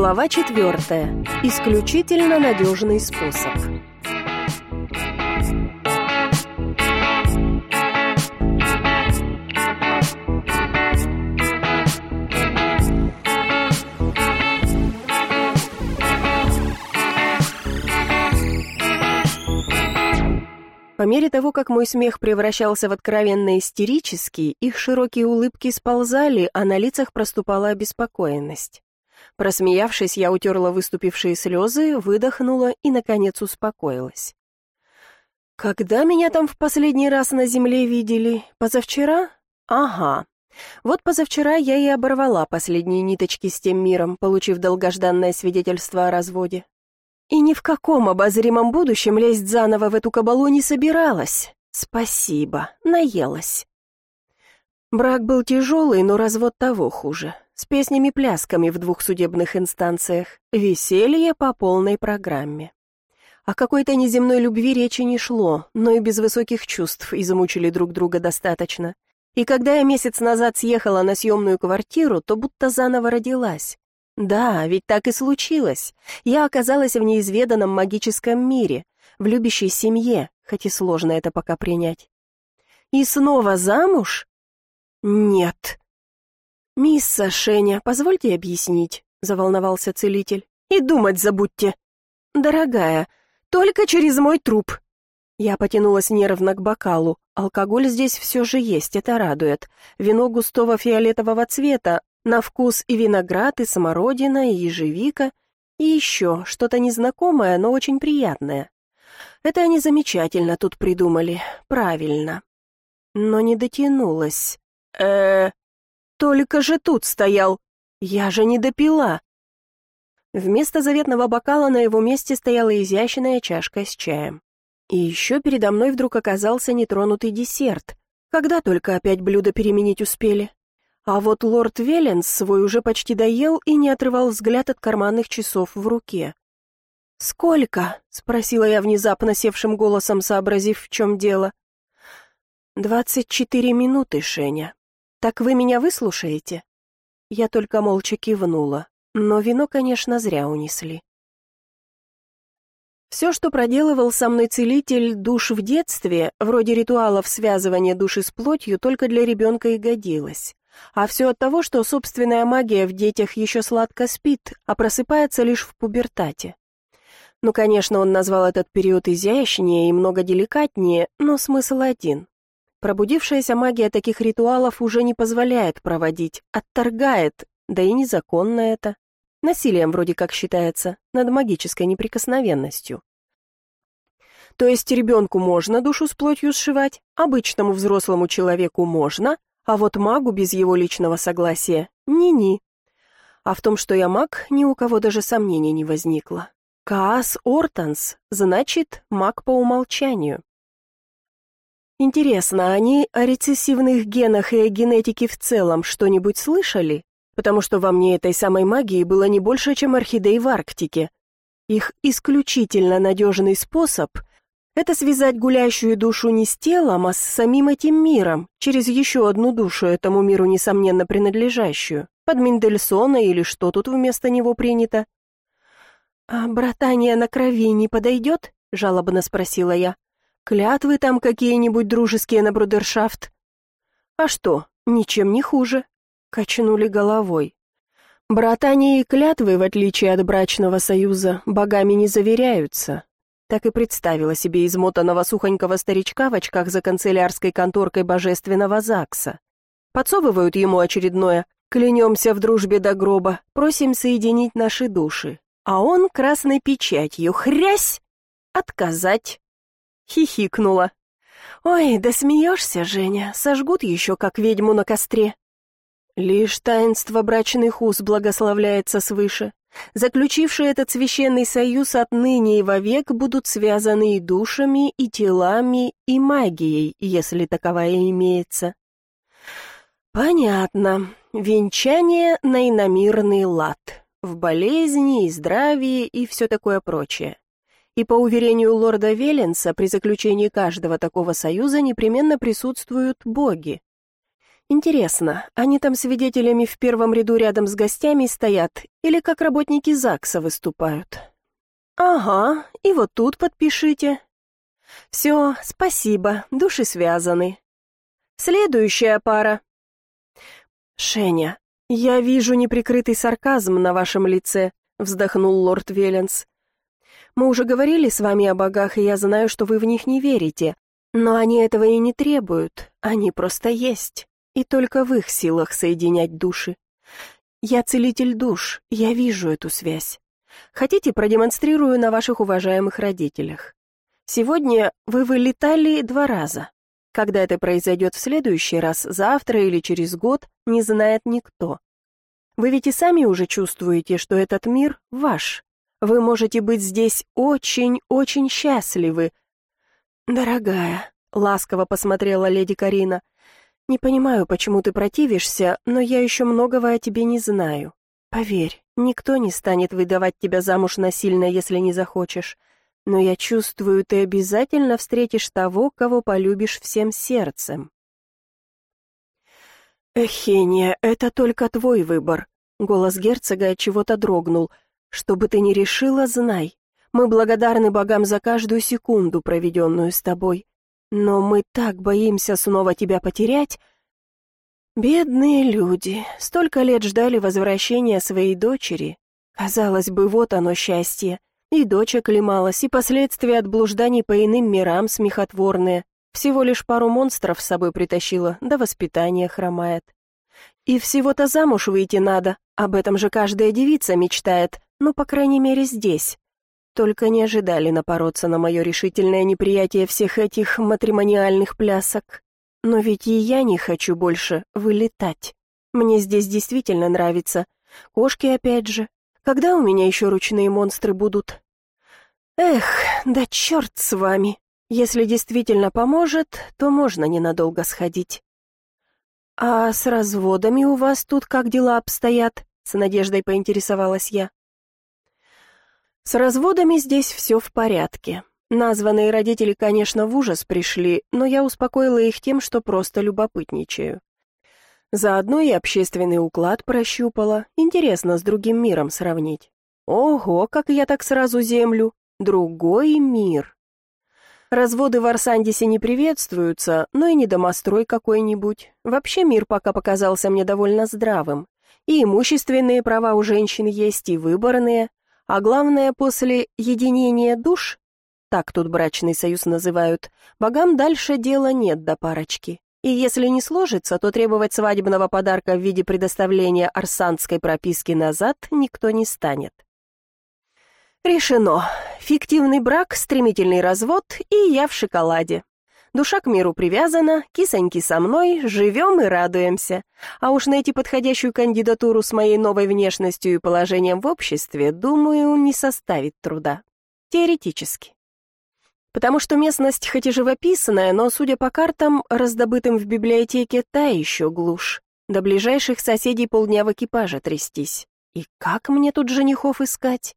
Глава 4. Исключительно надежный способ. По мере того, как мой смех превращался в откровенно истерический, их широкие улыбки сползали, а на лицах проступала обеспокоенность. Просмеявшись, я утерла выступившие слезы, выдохнула и, наконец, успокоилась. «Когда меня там в последний раз на земле видели? Позавчера? Ага. Вот позавчера я и оборвала последние ниточки с тем миром, получив долгожданное свидетельство о разводе. И ни в каком обозримом будущем лезть заново в эту кабалу не собиралась. Спасибо, наелась. Брак был тяжелый, но развод того хуже. С песнями-плясками в 2 судебных инстанциях. Веселье по полной программе. О какой-то неземной любви речи не шло, но и без высоких чувств измучили друг друга достаточно. И когда я месяц назад съехала на съемную квартиру, то будто заново родилась. Да, ведь так и случилось. Я оказалась в неизведанном магическом мире, в любящей семье, хоть и сложно это пока принять. И снова замуж? Нет. «Мисс Сашеня, позвольте объяснить», — заволновался целитель. «И думать забудьте». «Дорогая, только через мой труп». Я потянулась нервно к бокалу. Алкоголь здесь все же есть, это радует. Вино густого фиолетового цвета, на вкус и виноград, и смородина, и ежевика, и еще что-то незнакомое, но очень приятное. Это они замечательно тут придумали, правильно. Но не дотянулась. Только же тут стоял. Я же не допила. Вместо заветного бокала на его месте стояла изящная чашка с чаем. И еще передо мной вдруг оказался нетронутый десерт. Когда только опять блюдо переменить успели. А вот лорд Веленс свой уже почти доел и не отрывал взгляд от карманных часов в руке. «Сколько?» — спросила я внезапно севшим голосом, сообразив, в чем дело. 24 минуты, Шеня. Так вы меня выслушаете?» Я только молча кивнула, но вино, конечно, зря унесли. Все, что проделывал со мной целитель душ в детстве, вроде ритуалов связывания души с плотью, только для ребенка и годилось. А все от того, что собственная магия в детях еще сладко спит, а просыпается лишь в пубертате. Ну, конечно, он назвал этот период изящнее и много деликатнее, но смысл один. Пробудившаяся магия таких ритуалов уже не позволяет проводить, отторгает, да и незаконно это. Насилием вроде как считается, над магической неприкосновенностью. То есть ребенку можно душу с плотью сшивать, обычному взрослому человеку можно, а вот магу без его личного согласия ни-ни. А в том, что я маг, ни у кого даже сомнений не возникло. Каас Ортанс, значит, маг по умолчанию. Интересно, они о рецессивных генах и о генетике в целом что-нибудь слышали? Потому что во мне этой самой магии было не больше, чем орхидей в Арктике. Их исключительно надежный способ — это связать гулящую душу не с телом, а с самим этим миром, через еще одну душу этому миру, несомненно принадлежащую, под Мендельсона или что тут вместо него принято. «А братание на крови не подойдет?» — жалобно спросила я. «Клятвы там какие-нибудь дружеские на брудершафт?» «А что, ничем не хуже», — качнули головой. «Братание и клятвы, в отличие от брачного союза, богами не заверяются». Так и представила себе измотанного сухонького старичка в очках за канцелярской конторкой божественного ЗАГСа. Подсовывают ему очередное «клянемся в дружбе до гроба, просим соединить наши души». А он красной печатью «хрясь!» «Отказать!» Хихикнула. «Ой, да смеешься, Женя, сожгут еще, как ведьму на костре». Лишь таинство брачных уз благословляется свыше. Заключившие этот священный союз отныне и вовек будут связаны и душами, и телами, и магией, если таковая имеется. Понятно. Венчание на иномирный лад. В болезни и здравии и все такое прочее. И по уверению лорда Веленса, при заключении каждого такого союза непременно присутствуют боги. Интересно, они там свидетелями в первом ряду рядом с гостями стоят или как работники ЗАГСа выступают? Ага, и вот тут подпишите. Все, спасибо, души связаны. Следующая пара. Шеня, я вижу неприкрытый сарказм на вашем лице, вздохнул лорд Веленс. Мы уже говорили с вами о богах, и я знаю, что вы в них не верите, но они этого и не требуют, они просто есть, и только в их силах соединять души. Я целитель душ, я вижу эту связь. Хотите, продемонстрирую на ваших уважаемых родителях. Сегодня вы вылетали 2 раза. Когда это произойдет в следующий раз, завтра или через год, не знает никто. Вы ведь и сами уже чувствуете, что этот мир ваш. Вы можете быть здесь очень-очень счастливы. Дорогая, ласково посмотрела леди Карина, не понимаю, почему ты противишься, но я еще многого о тебе не знаю. Поверь, никто не станет выдавать тебя замуж насильно, если не захочешь. Но я чувствую, ты обязательно встретишь того, кого полюбишь всем сердцем. Эхения, это только твой выбор. Голос герцога от чего-то дрогнул. Что бы ты ни решила, знай. Мы благодарны богам за каждую секунду, проведенную с тобой. Но мы так боимся снова тебя потерять. Бедные люди, столько лет ждали возвращения своей дочери. Казалось бы, вот оно счастье. И дочь оклемалась, и последствия от блужданий по иным мирам смехотворные. Всего лишь пару монстров с собой притащила, да воспитание хромает. И всего-то замуж выйти надо, об этом же каждая девица мечтает, ну, по крайней мере, здесь. Только не ожидали напороться на мое решительное неприятие всех этих матримониальных плясок. Но ведь и я не хочу больше вылетать. Мне здесь действительно нравится. Кошки опять же. Когда у меня еще ручные монстры будут? Эх, да черт с вами. Если действительно поможет, то можно ненадолго сходить. А с разводами у вас тут как дела обстоят? С надеждой поинтересовалась я. С разводами здесь все в порядке. Названные родители, конечно, в ужас пришли, но я успокоила их тем, что просто любопытничаю. Заодно и общественный уклад прощупала. Интересно с другим миром сравнить. Ого, как я так сразу землю. Другой мир. Разводы в Арсандисе не приветствуются, но и не домострой какой-нибудь. Вообще мир пока показался мне довольно здравым. И имущественные права у женщин есть, и выборные. А главное, после единения душ, так тут брачный союз называют, богам дальше дела нет до парочки. И если не сложится, то требовать свадебного подарка в виде предоставления арсанской прописки назад никто не станет. Решено. Фиктивный брак, стремительный развод, и я в шоколаде. Душа к миру привязана, кисоньки со мной, живем и радуемся. А уж найти подходящую кандидатуру с моей новой внешностью и положением в обществе, думаю, не составит труда. Теоретически. Потому что местность хоть и живописная, но, судя по картам, раздобытым в библиотеке, та еще глушь. До ближайших соседей полдня в экипаже трястись. И как мне тут женихов искать?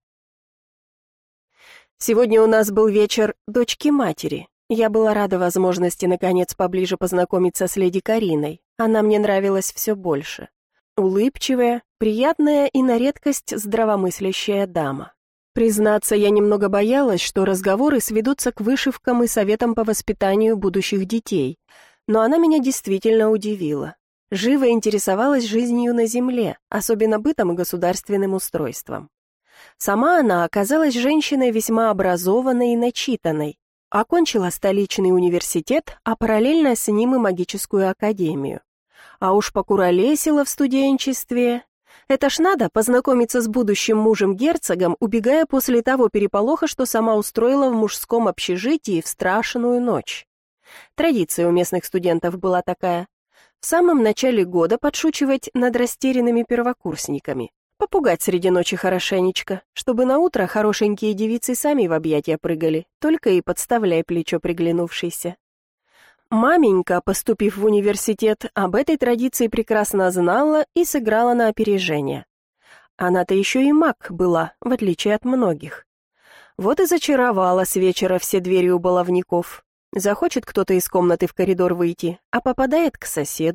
Сегодня у нас был вечер дочки-матери. Я была рада возможности наконец поближе познакомиться с леди Кариной. Она мне нравилась все больше. Улыбчивая, приятная и на редкость здравомыслящая дама. Признаться, я немного боялась, что разговоры сведутся к вышивкам и советам по воспитанию будущих детей. Но она меня действительно удивила. Живо интересовалась жизнью на земле, особенно бытом и государственным устройством. Сама она оказалась женщиной весьма образованной и начитанной. Окончила столичный университет, а параллельно с ним и магическую академию. А уж покуролесила в студенчестве. Это ж надо познакомиться с будущим мужем-герцогом, убегая после того переполоха, что сама устроила в мужском общежитии в страшную ночь. Традиция у местных студентов была такая. В самом начале года подшучивать над растерянными первокурсниками. Попугать среди ночи хорошенечко, чтобы наутро хорошенькие девицы сами в объятия прыгали, только и подставляй плечо приглянувшейся. Маменька, поступив в университет, об этой традиции прекрасно знала и сыграла на опережение. Она-то еще и маг была, в отличие от многих. Вот и зачаровала с вечера все двери у баловников. Захочет кто-то из комнаты в коридор выйти, а попадает к соседу.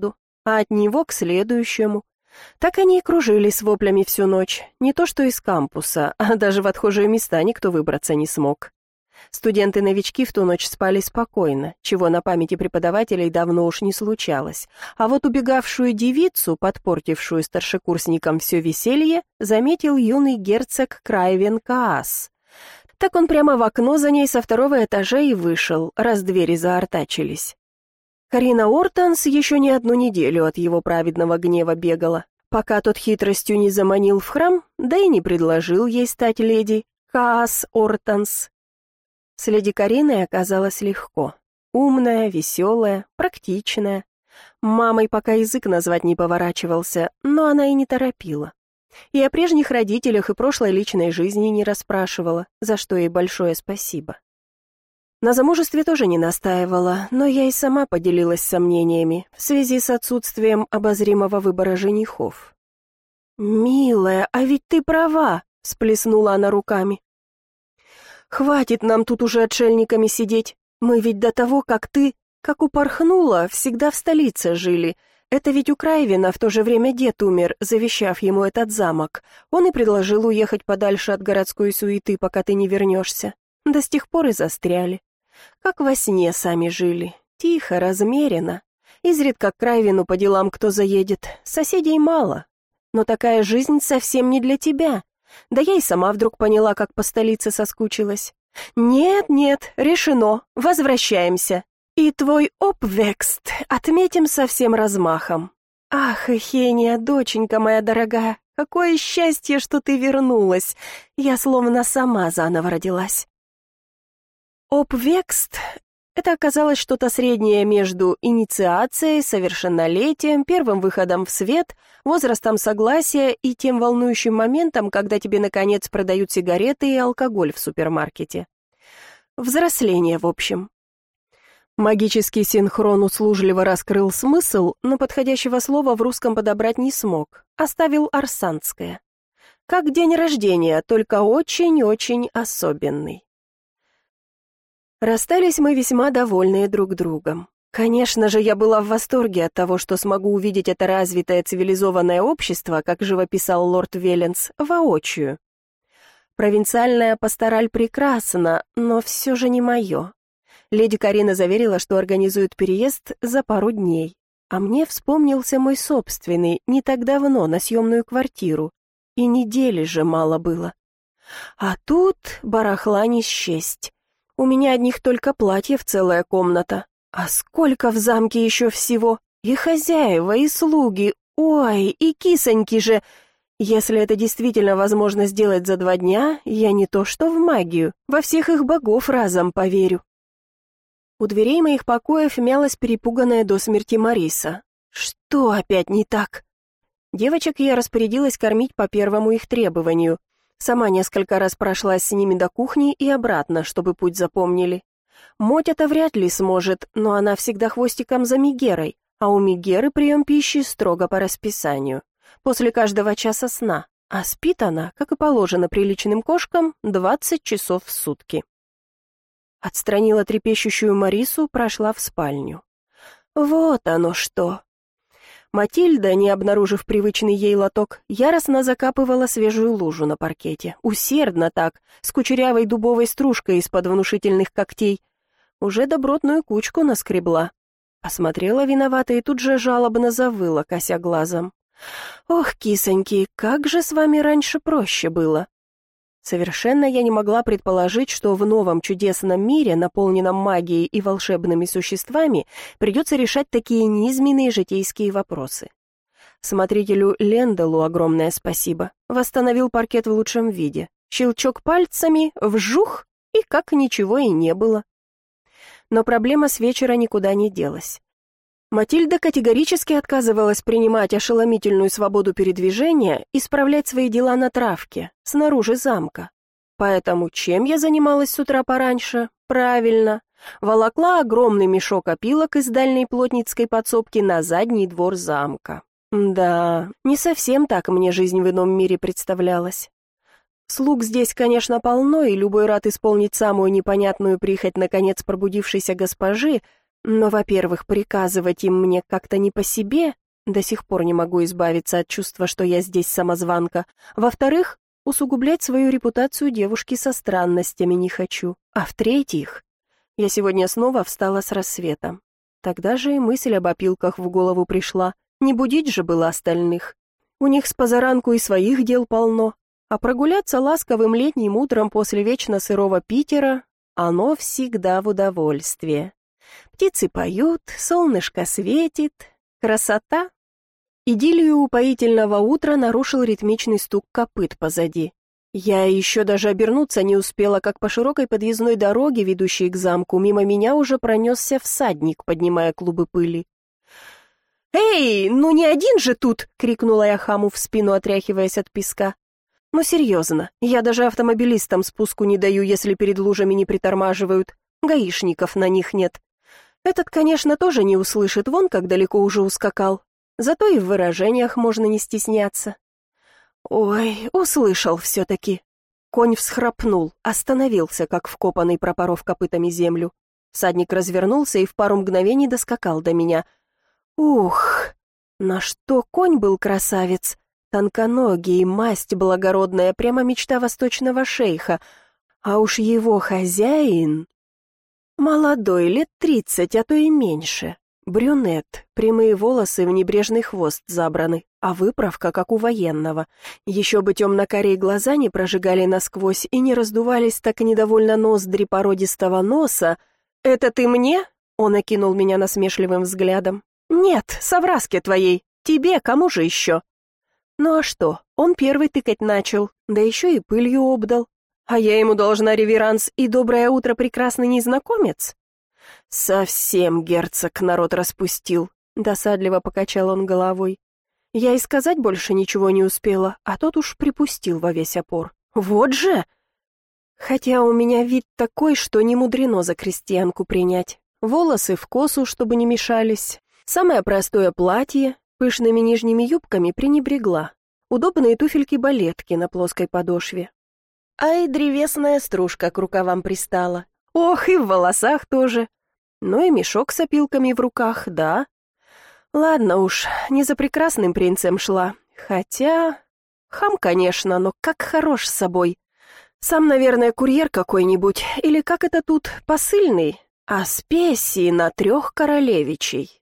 а от него к следующему. Так они и кружили с воплями всю ночь, не то что из кампуса, а даже в отхожие места никто выбраться не смог. Студенты-новички в ту ночь спали спокойно, чего на памяти преподавателей давно уж не случалось, а вот убегавшую девицу, подпортившую старшекурсникам все веселье, заметил юный герцог Крайвен Каас. Так он прямо в окно за ней со второго этажа и вышел, раз двери заортачились. Карина Ортонс еще не одну неделю от его праведного гнева бегала, пока тот хитростью не заманил в храм, да и не предложил ей стать леди Каас Ортонс. С леди Кариной оказалось легко. Умная, веселая, практичная. Мамой пока язык назвать не поворачивался, но она и не торопила. И о прежних родителях и прошлой личной жизни не расспрашивала, за что ей большое спасибо. На замужестве тоже не настаивала, но я и сама поделилась сомнениями в связи с отсутствием обозримого выбора женихов. «Милая, а ведь ты права!» — всплеснула она руками. «Хватит нам тут уже отшельниками сидеть. Мы ведь до того, как ты, как упорхнула, всегда в столице жили. Это ведь у Крайвена в то же время дед умер, завещав ему этот замок. Он и предложил уехать подальше от городской суеты, пока ты не вернешься. До сих пор и застряли. Как во сне сами жили. Тихо, размеренно. Изредка к Крайвену по делам кто заедет. Соседей мало. Но такая жизнь совсем не для тебя. Да я и сама вдруг поняла, как по столице соскучилась. Нет, решено, возвращаемся. И твой обвекст отметим со всем размахом. Ах, Эхения, доченька моя дорогая, какое счастье, что ты вернулась. Я словно сама заново родилась. Обвекст — это оказалось что-то среднее между инициацией, совершеннолетием, первым выходом в свет, возрастом согласия и тем волнующим моментом, когда тебе, наконец, продают сигареты и алкоголь в супермаркете. Взросление, в общем. Магический синхрон услужливо раскрыл смысл, но подходящего слова в русском подобрать не смог, оставил арсанское. Как день рождения, только очень-очень особенный. Расстались мы весьма довольные друг другом. Конечно же, я была в восторге от того, что смогу увидеть это развитое цивилизованное общество, как живописал лорд Велленс, воочию. Провинциальная пастораль прекрасна, но все же не мое. Леди Карина заверила, что организует переезд за пару дней, а мне вспомнился мой собственный, не так давно, на съемную квартиру, и недели же мало было. А тут барахла не счесть. У меня одних только платьев целая комната. А сколько в замке еще всего? И хозяева, и слуги, ой, и кисоньки же. Если это действительно возможно сделать за 2 дня, я не то что в магию, во всех их богов разом поверю. У дверей моих покоев мялась перепуганная до смерти Мариса. Что опять не так? Девочек я распорядилась кормить по первому их требованию. Сама несколько раз прошлась с ними до кухни и обратно, чтобы путь запомнили. Мотя-то вряд ли сможет, но она всегда хвостиком за Мегерой, а у Мегеры прием пищи строго по расписанию, после каждого часа сна, а спит она, как и положено приличным кошкам, 20 часов в сутки. Отстранила трепещущую Марису, прошла в спальню. Вот оно что! Матильда, не обнаружив привычный ей лоток, яростно закапывала свежую лужу на паркете. Усердно так, с кучерявой дубовой стружкой из-под внушительных когтей. Уже добротную кучку наскребла. Посмотрела виновато и тут же жалобно завыла, кося глазом. «Ох, кисоньки, как же с вами раньше проще было!» Совершенно я не могла предположить, что в новом чудесном мире, наполненном магией и волшебными существами, придется решать такие низменные житейские вопросы. Смотрителю Ленделу огромное спасибо. Восстановил паркет в лучшем виде. Щелчок пальцами, вжух, и как ничего и не было. Но проблема с вечера никуда не делась. Матильда категорически отказывалась принимать ошеломительную свободу передвижения и справлять свои дела на травке, снаружи замка. Поэтому чем я занималась с утра пораньше? Правильно, волокла огромный мешок опилок из дальней плотницкой подсобки на задний двор замка. Да, не совсем так мне жизнь в ином мире представлялась. Слуг здесь, конечно, полно, и любой рад исполнить самую непонятную прихоть наконец пробудившейся госпожи, но, во-первых, приказывать им мне как-то не по себе, До сих пор не могу избавиться от чувства, что я здесь самозванка. Во-вторых, усугублять свою репутацию девушки со странностями не хочу. А в-третьих, я сегодня снова встала с рассветом. Тогда же и мысль об опилках в голову пришла. Не будить же было остальных. У них с позаранку и своих дел полно. А прогуляться ласковым летним утром после вечно сырого Питера, оно всегда в удовольствие. Птицы поют, солнышко светит. Красота. Идиллию упоительного утра нарушил ритмичный стук копыт позади. Я еще даже обернуться не успела, как по широкой подъездной дороге, ведущей к замку, мимо меня уже пронесся всадник, поднимая клубы пыли. «Эй, ну не один же тут!» — крикнула я хаму в спину, отряхиваясь от песка. «Ну серьезно, я даже автомобилистам спуску не даю, если перед лужами не притормаживают. Гаишников на них нет. Этот, конечно, тоже не услышит, вон как далеко уже ускакал. Зато и в выражениях можно не стесняться». Ой, услышал все-таки. Конь всхрапнул, остановился, как вкопанный, пропоров копытами землю. Всадник развернулся и в пару мгновений доскакал до меня. Ух, на что конь был красавец! Тонконогий, масть благородная, прямо мечта восточного шейха. А уж его хозяин... Молодой, лет 30, а то и меньше. Брюнет, прямые волосы в небрежный хвост забраны, а выправка, как у военного. Еще бы темно-карие глаза не прожигали насквозь и не раздувались так недовольно ноздри породистого носа. «Это ты мне?» — он окинул меня насмешливым взглядом. «Нет, совраске твоей. Тебе, кому же еще?» Ну а что, он первый тыкать начал, да еще и пылью обдал. А я ему должна реверанс и доброе утро, прекрасный незнакомец? Совсем герцог народ распустил, досадливо покачал он головой. Я и сказать больше ничего не успела, а тот уж припустил во весь опор. Вот же! Хотя у меня вид такой, что не мудрено за крестьянку принять. Волосы в косу, чтобы не мешались. Самое простое платье, пышными нижними юбками пренебрегла. Удобные туфельки-балетки на плоской подошве. А и древесная стружка к рукавам пристала. Ох, и в волосах тоже. Ну и мешок с опилками в руках, да. Ладно уж, не за прекрасным принцем шла. Хотя... Хам, конечно, но как хорош с собой. Сам, наверное, курьер какой-нибудь. Или как это тут, посыльный. А спеси на 3 королевичей.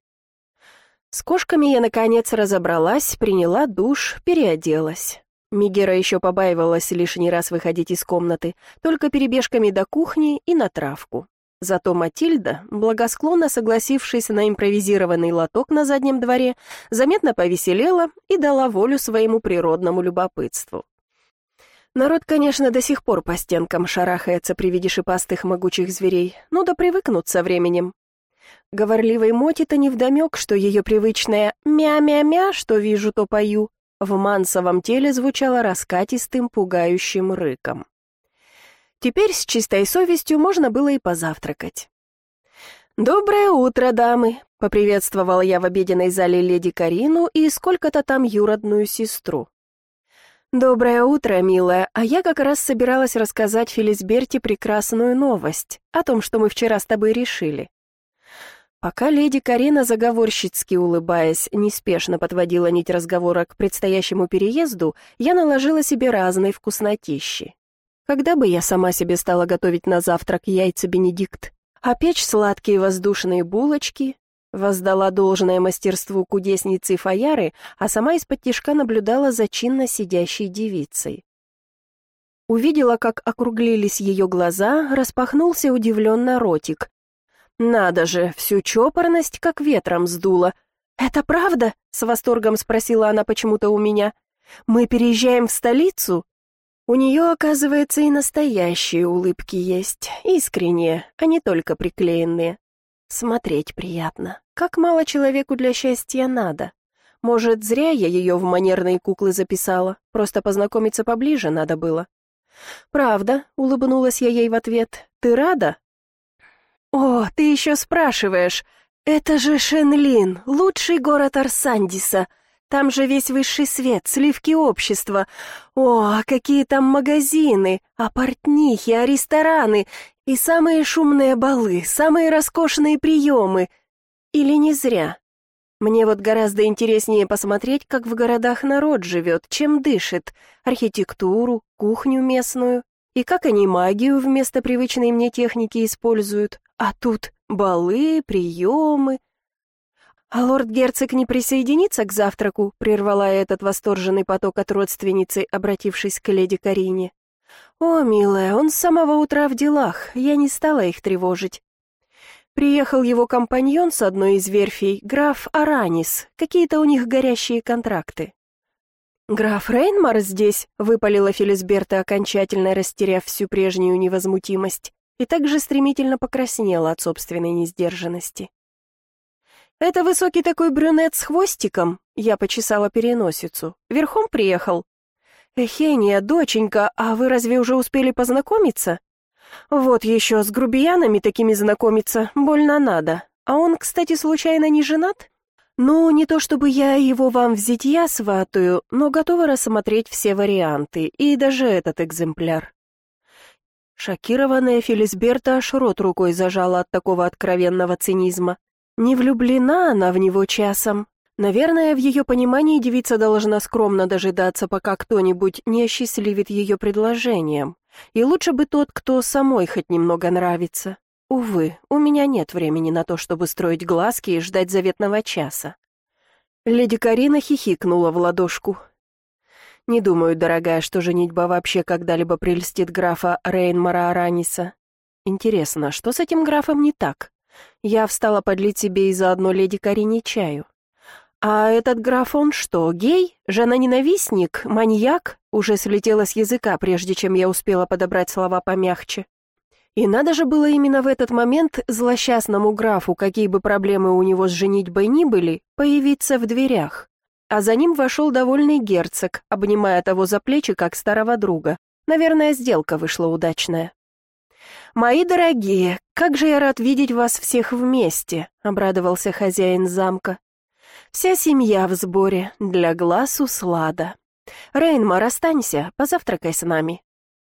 С кошками я, наконец, разобралась, приняла душ, переоделась. Мегера еще побаивалась лишний раз выходить из комнаты, только перебежками до кухни и на травку. Зато Матильда, благосклонно согласившись на импровизированный лоток на заднем дворе, заметно повеселела и дала волю своему природному любопытству. Народ, конечно, до сих пор по стенкам шарахается при виде шипастых могучих зверей, но да привыкнут со временем. Говорливой Моти-то невдомек, что ее привычное «мя-мя-мя», что вижу, то пою, в мансовом теле звучало раскатистым, пугающим рыком. Теперь с чистой совестью можно было и позавтракать. «Доброе утро, дамы!» — поприветствовала я в обеденной зале леди Карину и сколько-то там юродную сестру. «Доброе утро, милая, а я как раз собиралась рассказать Фелисберте прекрасную новость о том, что мы вчера с тобой решили». Пока леди Карина, заговорщицки улыбаясь, неспешно подводила нить разговора к предстоящему переезду, я наложила себе разной вкуснотищи. Когда бы я сама себе стала готовить на завтрак яйца Бенедикт, а печь сладкие воздушные булочки, воздала должное мастерству кудесницы Фаяры, а сама из-под тишка наблюдала за чинно сидящей девицей. Увидела, как округлились ее глаза, распахнулся удивленно ротик. Надо же, всю чопорность как ветром сдуло. «Это правда?» — с восторгом спросила она почему-то у меня. «Мы переезжаем в столицу?» У нее, оказывается, и настоящие улыбки есть, искренние, а не только приклеенные. Смотреть приятно. Как мало человеку для счастья надо. Может, зря я ее в манерные куклы записала, просто познакомиться поближе надо было. «Правда», — улыбнулась я ей в ответ, — «ты рада?» «О, ты еще спрашиваешь. Это же Шенлин, лучший город Арсандиса. Там же весь высший свет, сливки общества. О, какие там магазины, а портнихи, а рестораны. И самые шумные балы, самые роскошные приемы. Или не зря?» Мне вот гораздо интереснее посмотреть, как в городах народ живет, чем дышит, архитектуру, кухню местную, и как они магию вместо привычной мне техники используют. А тут балы, приемы. «А лорд-герцог не присоединится к завтраку?» — прервала я этот восторженный поток от родственницы, обратившись к леди Карине. «О, милая, он с самого утра в делах, я не стала их тревожить. Приехал его компаньон с одной из верфей, граф Аранис, какие-то у них горящие контракты». «Граф Рейнмар здесь?» — выпалила Филисберта, окончательно растеряв всю прежнюю невозмутимость, и также стремительно покраснела от собственной несдержанности. «Это высокий такой брюнет с хвостиком?» — я почесала переносицу. «Верхом приехал?» «Эхения, доченька, а вы разве уже успели познакомиться?» «Вот еще с грубиянами такими знакомиться больно надо. А он, кстати, случайно не женат?» «Ну, не то чтобы я его вам в зятья сватаю, но готова рассмотреть все варианты, и даже этот экземпляр». Шокированная Филисберта аж рот рукой зажала от такого откровенного цинизма. Не влюблена она в него часом. Наверное, в ее понимании девица должна скромно дожидаться, пока кто-нибудь не осчастливит ее предложением. И лучше бы тот, кто самой хоть немного нравится. Увы, у меня нет времени на то, чтобы строить глазки и ждать заветного часа. Леди Карина хихикнула в ладошку. «Не думаю, дорогая, что женитьба вообще когда-либо прельстит графа Рейнмара Араниса. Интересно, что с этим графом не так? Я встала подлить себе и заодно леди Карине чаю. А этот граф, он что, гей? Жена-ненавистник? Маньяк?» Уже слетело с языка, прежде чем я успела подобрать слова помягче. И надо же было именно в этот момент злосчастному графу, какие бы проблемы у него с женитьбой ни были, появиться в дверях. А за ним вошел довольный герцог, обнимая того за плечи, как старого друга. Наверное, сделка вышла удачная. «Мои дорогие, как же я рад видеть вас всех вместе», — обрадовался хозяин замка. «Вся семья в сборе, для глаз услада. Рейнмар, останься, позавтракай с нами».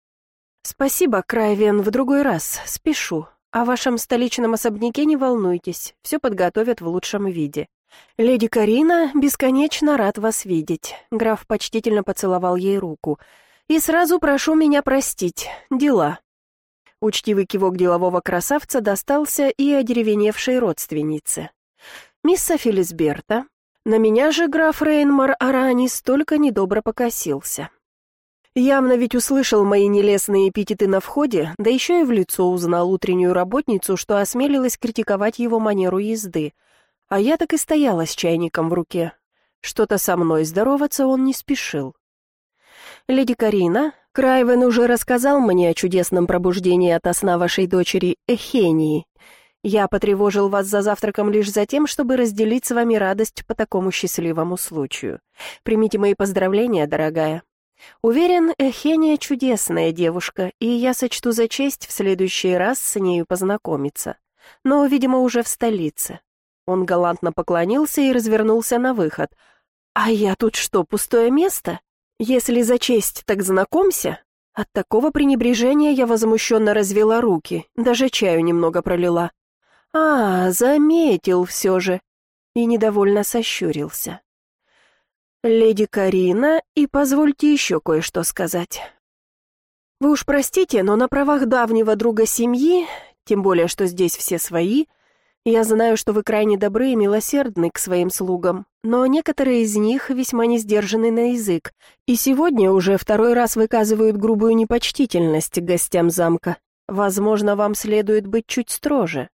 «Спасибо, Крайвен, в другой раз, спешу. О вашем столичном особняке не волнуйтесь, все подготовят в лучшем виде. Леди Карина, бесконечно рад вас видеть». Граф почтительно поцеловал ей руку. «И сразу прошу меня простить, дела». Учтивый кивок делового красавца достался и одеревеневшей родственнице. «Мисс Филисберта». На меня же граф Рейнмар Аранис только недобро покосился. Явно ведь услышал мои нелестные эпитеты на входе, да еще и в лицо узнал утреннюю работницу, что осмелилась критиковать его манеру езды. А я так и стояла с чайником в руке. Что-то со мной здороваться он не спешил. «Леди Карина, Крайвен уже рассказал мне о чудесном пробуждении ото сна вашей дочери Эхении. Я потревожил вас за завтраком лишь за тем, чтобы разделить с вами радость по такому счастливому случаю. Примите мои поздравления, дорогая. Уверен, Эхения чудесная девушка, и я сочту за честь в следующий раз с нею познакомиться. Но, видимо, уже в столице». Он галантно поклонился и развернулся на выход. «А я тут что, пустое место? Если за честь, так знакомься». От такого пренебрежения я возмущенно развела руки, даже чаю немного пролила. «А, заметил все же», и недовольно сощурился. «Леди Карина, и позвольте еще кое-что сказать. Вы уж простите, но на правах давнего друга семьи, тем более, что здесь все свои, я знаю, что вы крайне добры и милосердны к своим слугам, но некоторые из них весьма несдержаны на язык, и сегодня уже второй раз выказывают грубую непочтительность к гостям замка. Возможно, вам следует быть чуть строже».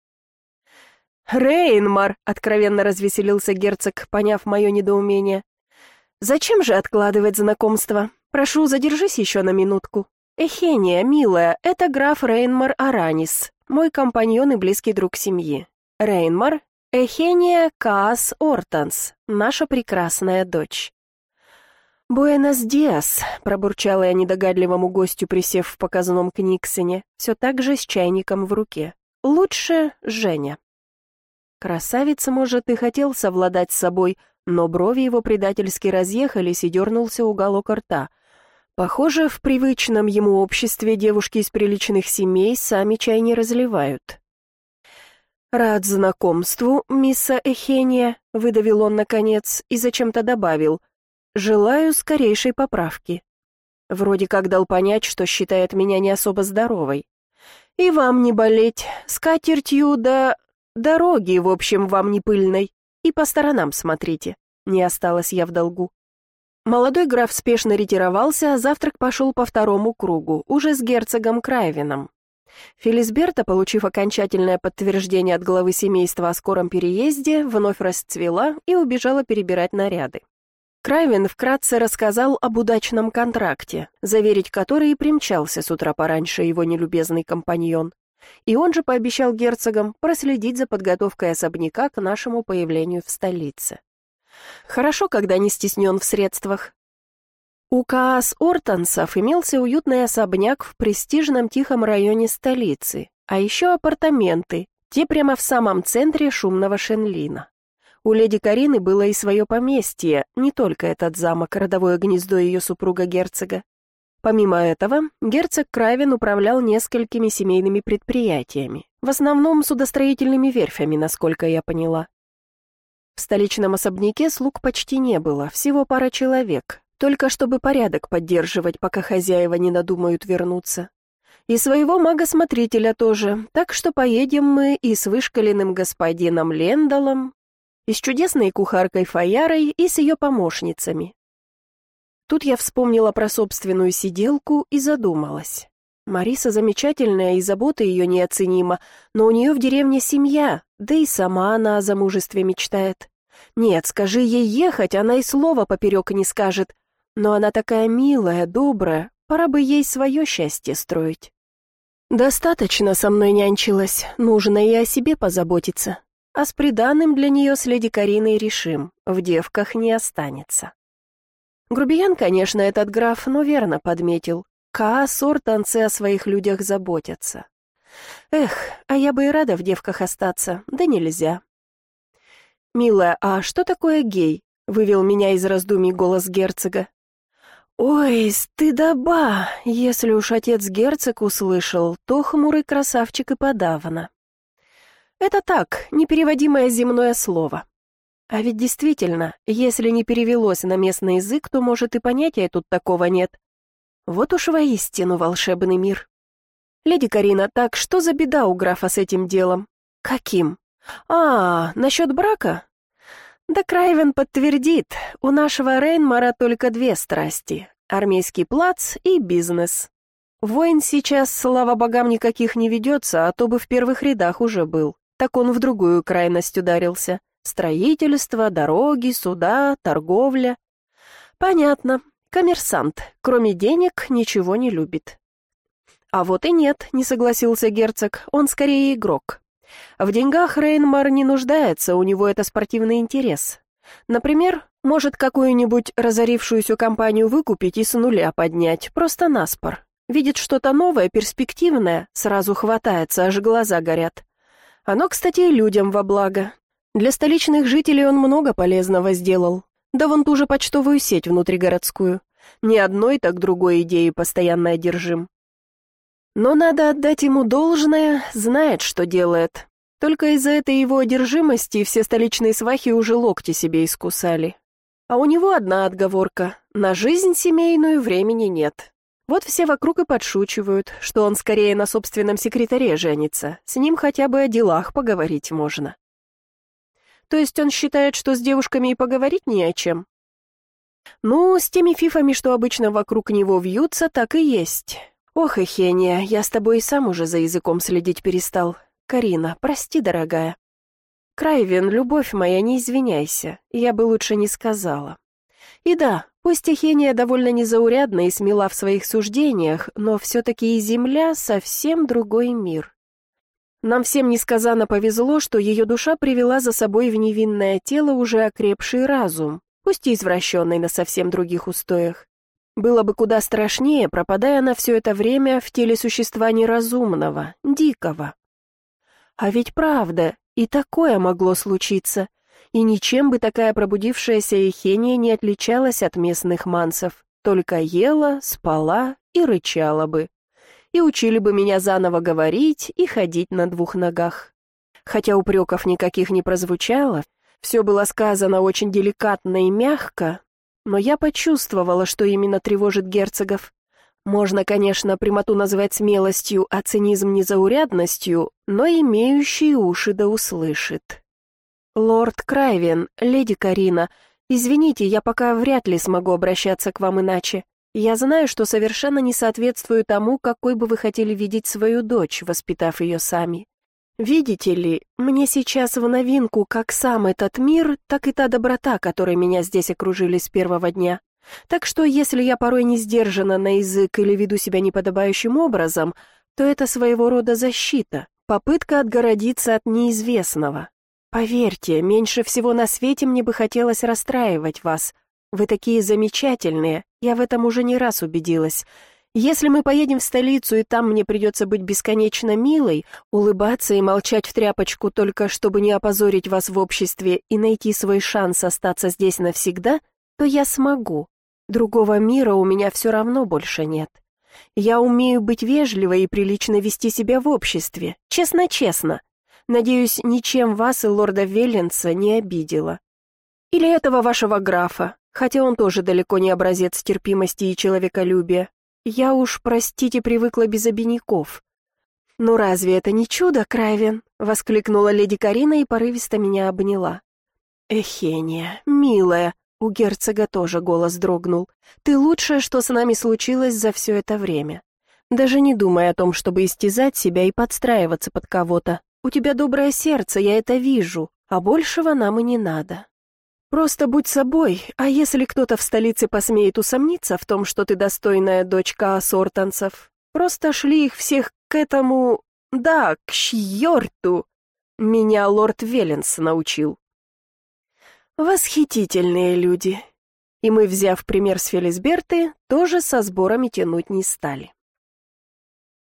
«Рейнмар!» — откровенно развеселился герцог, поняв мое недоумение. «Зачем же откладывать знакомство? Прошу, задержись еще на минутку. Эхения, милая, это граф Рейнмар Аранис, мой компаньон и близкий друг семьи. Рейнмар, Эхения Каас Ортанс, наша прекрасная дочь». «Буэнос диас», — пробурчала я недогадливому гостю, присев в показном книгсоне, все так же с чайником в руке. «Лучше Женя». Красавец, может, и хотел совладать с собой, но брови его предательски разъехались и дернулся уголок рта. Похоже, в привычном ему обществе девушки из приличных семей сами чай не разливают. «Рад знакомству, мисса Эхения», — выдавил он наконец и зачем-то добавил. «Желаю скорейшей поправки». Вроде как дал понять, что считает меня не особо здоровой. «И вам не болеть, с катертью да... дороги, в общем, вам не пыльной. И по сторонам смотрите». Не осталась я в долгу. Молодой граф спешно ретировался, а завтрак пошел по второму кругу, уже с герцогом Крайвеном. Фелисберта, получив окончательное подтверждение от главы семейства о скором переезде, вновь расцвела и убежала перебирать наряды. Крайвен вкратце рассказал об удачном контракте, заверить который и примчался с утра пораньше его нелюбезный компаньон. И он же пообещал герцогам проследить за подготовкой особняка к нашему появлению в столице. Хорошо, когда не стеснен в средствах. У Каас Ортонсов имелся уютный особняк в престижном тихом районе столицы, а еще апартаменты, те прямо в самом центре шумного Шенлина. У леди Карины было и свое поместье, не только этот замок, родовое гнездо ее супруга-герцога. Помимо этого, герцог Крайвен управлял несколькими семейными предприятиями, в основном судостроительными верфями, насколько я поняла. В столичном особняке слуг почти не было, всего пара человек, только чтобы порядок поддерживать, пока хозяева не надумают вернуться. И своего мага-смотрителя тоже, так что поедем мы и с вышкаленным господином Лендалом, и с чудесной кухаркой Фаярой, и с ее помощницами. Тут я вспомнила про собственную сиделку и задумалась. Мариса замечательная, и забота ее неоценима, но у нее в деревне семья, да и сама она о замужестве мечтает. Нет, скажи ей ехать, она и слова поперек не скажет. Но она такая милая, добрая, пора бы ей свое счастье строить. Достаточно со мной нянчилась, нужно и о себе позаботиться. А с приданым для нее с леди Кариной решим, в девках не останется. Грубиян, конечно, этот граф, но верно подметил. Каас Ортонцы о своих людях заботятся. Эх, а я бы и рада в девках остаться, да нельзя. «Милая, а что такое гей?» — вывел меня из раздумий голос герцога. «Ой, стыдоба! Если уж отец-герцог услышал, то хмурый красавчик и подавно. Это так, непереводимое земное слово. А ведь действительно, если не перевелось на местный язык, то, может, и понятия тут такого нет. Вот уж воистину волшебный мир. Леди Карина, так что за беда у графа с этим делом? Каким? Насчет брака? Да Крайвен подтвердит, у нашего Рейнмара только две страсти — армейский плац и бизнес. Войн сейчас, слава богам, никаких не ведется, а то бы в первых рядах уже был. Так он в другую крайность ударился. Строительство, дороги, суда, торговля. Понятно, коммерсант, кроме денег, ничего не любит. А вот и нет, не согласился герцог, он скорее игрок. В деньгах Рейнмар не нуждается, у него это спортивный интерес. Например, может какую-нибудь разорившуюся компанию выкупить и с нуля поднять, просто наспор. Видит что-то новое, перспективное, сразу хватается, аж глаза горят. Оно, кстати, и людям во благо. Для столичных жителей он много полезного сделал. Да вон ту же почтовую сеть внутригородскую. Ни одной, так другой идеи постоянно одержим. Но надо отдать ему должное, знает, что делает. Только из-за этой его одержимости все столичные свахи уже локти себе искусали. А у него одна отговорка — на жизнь семейную времени нет. Вот все вокруг и подшучивают, что он скорее на собственном секретаре женится, с ним хотя бы о делах поговорить можно. То есть он считает, что с девушками и поговорить не о чем? Ну, с теми фифами, что обычно вокруг него вьются, так и есть. Ох, Эхения, я с тобой и сам уже за языком следить перестал. Карина, прости, дорогая. Крайвен, любовь моя, не извиняйся, я бы лучше не сказала. И да, пусть Эхения довольно незаурядна и смела в своих суждениях, но все-таки и Земля совсем другой мир. Нам всем несказанно повезло, что ее душа привела за собой в невинное тело уже окрепший разум, пусть и извращенный на совсем других устоях. Было бы куда страшнее, пропадая на все это время в теле существа неразумного, дикого. А ведь правда, и такое могло случиться, и ничем бы такая пробудившаяся Эхения не отличалась от местных мансов, только ела, спала и рычала бы. И учили бы меня заново говорить и ходить на двух ногах. Хотя упреков никаких не прозвучало, все было сказано очень деликатно и мягко, но я почувствовала, что именно тревожит герцогов. Можно, конечно, прямоту назвать смелостью, а цинизм незаурядностью, но имеющий уши да услышит. «Лорд Крайвен, леди Карина, извините, я пока вряд ли смогу обращаться к вам иначе. Я знаю, что совершенно не соответствую тому, какой бы вы хотели видеть свою дочь, воспитав ее сами. Видите ли, мне сейчас в новинку как сам этот мир, так и та доброта, которой меня здесь окружили с первого дня. Так что если я порой не сдержана на язык или веду себя неподобающим образом, то это своего рода защита, попытка отгородиться от неизвестного. Поверьте, меньше всего на свете мне бы хотелось расстраивать вас. Вы такие замечательные, я в этом уже не раз убедилась. Если мы поедем в столицу, и там мне придется быть бесконечно милой, улыбаться и молчать в тряпочку только чтобы не опозорить вас в обществе и найти свой шанс остаться здесь навсегда, то я смогу. Другого мира у меня все равно больше нет. Я умею быть вежливой и прилично вести себя в обществе, честно-честно. Надеюсь, ничем вас и лорда Велленса не обидела. Или этого вашего графа, хотя он тоже далеко не образец терпимости и человеколюбия. Я уж, простите, привыкла без обиняков. «Ну разве это не чудо, Крайвен?» — воскликнула леди Карина и порывисто меня обняла. «Эхения, милая», — у герцога тоже голос дрогнул, «ты лучшее, что с нами случилось за все это время. Даже не думай о том, чтобы истязать себя и подстраиваться под кого-то. У тебя доброе сердце, я это вижу, а большего нам и не надо. Просто будь собой, а если кто-то в столице посмеет усомниться в том, что ты достойная дочка ассортанцев, просто шли их всех к этому... да, к чьёрту! Меня лорд Велленс научил». Восхитительные люди. И мы, взяв пример с Фелисберты, тоже со сборами тянуть не стали.